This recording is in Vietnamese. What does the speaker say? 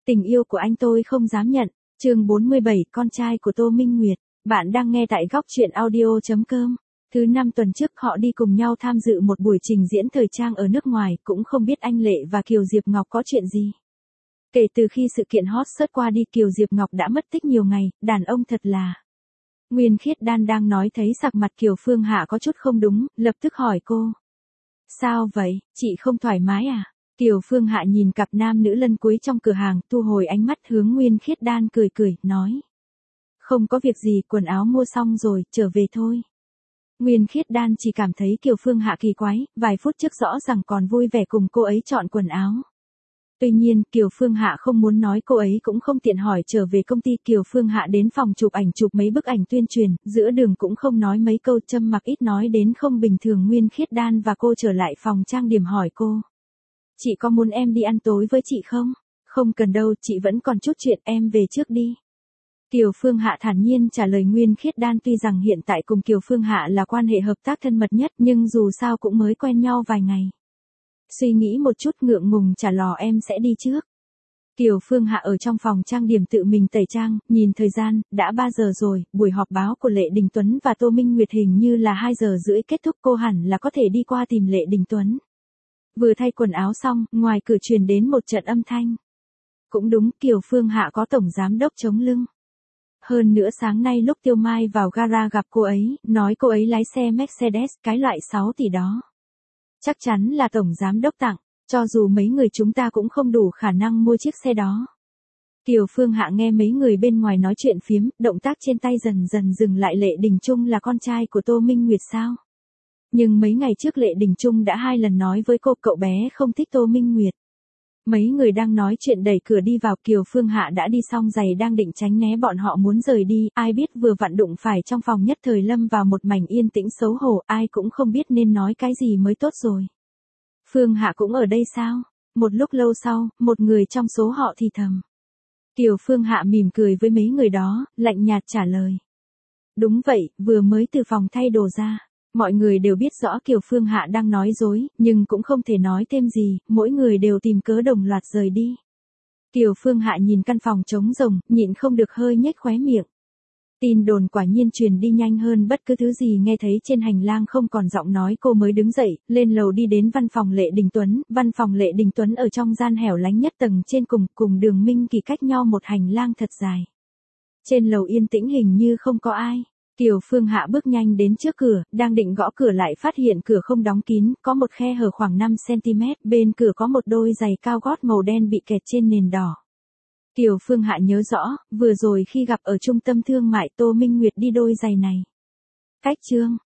Tình yêu của anh tôi không dám nhận. Chương 47, con trai của Tô Minh Nguyệt. Bạn đang nghe tại góc truyện audio.com. Thứ 5 tuần trước họ đi cùng nhau tham dự một buổi trình diễn thời trang ở nước ngoài, cũng không biết anh Lệ và Kiều Diệp Ngọc có chuyện gì. Kể từ khi sự kiện hot search qua đi, Kiều Diệp Ngọc đã mất tích nhiều ngày, đàn ông thật là. Nguyên Khiết Đan đang nói thấy sắc mặt Kiều Phương Hạ có chút không đúng, lập tức hỏi cô. Sao vậy, chị không thoải mái à? Kiều Phương Hạ nhìn cặp nam nữ lân cuối trong cửa hàng, thu hồi ánh mắt hướng Nguyên Khiết Đan cười cười, nói. Không có việc gì, quần áo mua xong rồi, trở về thôi. Nguyên Khiết Đan chỉ cảm thấy Kiều Phương Hạ kỳ quái, vài phút trước rõ ràng còn vui vẻ cùng cô ấy chọn quần áo. Tuy nhiên, Kiều Phương Hạ không muốn nói, cô ấy cũng không tiện hỏi trở về công ty. Kiều Phương Hạ đến phòng chụp ảnh chụp mấy bức ảnh tuyên truyền, giữa đường cũng không nói mấy câu, Trâm Mặc ít nói đến không bình thường. Nguyên Khiết Đan và cô trở lại phòng trang điểm hỏi cô. Chị có muốn em đi ăn tối với chị không? Không cần đâu, chị vẫn còn chút chuyện, em về trước đi. Kiều Phương Hạ thản nhiên trả lời. Nguyên Khiết Đan tuy rằng hiện tại cùng Kiều Phương Hạ là quan hệ hợp tác thân mật nhất, nhưng dù sao cũng mới quen nhau vài ngày. Suy nghĩ một chút, ngượng ngùng trả lò, em sẽ đi trước. Kiều Phương Hạ ở trong phòng trang điểm tự mình tẩy trang, nhìn thời gian, đã 3 giờ rồi, buổi họp báo của Lệ Đình Tuấn và Tô Minh Nguyệt hình như là 2 giờ rưỡi kết thúc, cô hẳn là có thể đi qua tìm Lệ Đình Tuấn. Vừa thay quần áo xong, ngoài cửa truyền đến một trận âm thanh. Cũng đúng, Kiều Phương Hạ có tổng giám đốc chống lưng. Hơn nữa sáng nay lúc Tiêu Mai vào gara gặp cô ấy, nói cô ấy lái xe Mercedes, cái loại 6 tỷ đó. Chắc chắn là tổng giám đốc tặng, cho dù mấy người chúng ta cũng không đủ khả năng mua chiếc xe đó. Kiều Phương Hạ nghe mấy người bên ngoài nói chuyện phiếm, động tác trên tay dần dần dừng lại. Lệ Đình Trung là con trai của Tô Minh Nguyệt sao? Nhưng mấy ngày trước Lệ Đình Trung đã 2 lần nói với cô, cậu bé không thích Tô Minh Nguyệt. Mấy người đang nói chuyện đẩy cửa đi vào, Kiều Phương Hạ đã đi xong giày đang định tránh né bọn họ muốn rời đi, ai biết vừa vặn đụng phải trong phòng nhất thời lâm vào một mảnh yên tĩnh xấu hổ, ai cũng không biết nên nói cái gì mới tốt rồi. Phương Hạ cũng ở đây sao? Một lúc lâu sau, một người trong số họ thì thầm. Kiều Phương Hạ mỉm cười với mấy người đó, lạnh nhạt trả lời. Đúng vậy, vừa mới từ phòng thay đồ ra. Mọi người đều biết rõ Kiều Phương Hạ đang nói dối, nhưng cũng không thể nói thêm gì, mỗi người đều tìm cớ đồng loạt rời đi. Kiều Phương Hạ nhìn căn phòng trống rỗng, nhịn không được hơi nhếch khóe miệng. Tin đồn quả nhiên truyền đi nhanh hơn bất cứ thứ gì. Nghe thấy trên hành lang không còn giọng nói, cô mới đứng dậy, lên lầu đi đến văn phòng Lệ Đình Tuấn. Văn phòng Lệ Đình Tuấn ở trong gian hẻo lánh nhất tầng trên cùng Đường Minh Kỳ cách nhau một hành lang thật dài. Trên lầu yên tĩnh hình như không có ai. Kiều Phương Hạ bước nhanh đến trước cửa, đang định gõ cửa lại phát hiện cửa không đóng kín, có một khe hở khoảng 5 cm, bên cửa có một đôi giày cao gót màu đen bị kẹt trên nền đỏ. Kiều Phương Hạ nhớ rõ, vừa rồi khi gặp ở trung tâm thương mại Tô Minh Nguyệt đi đôi giày này. Cách chương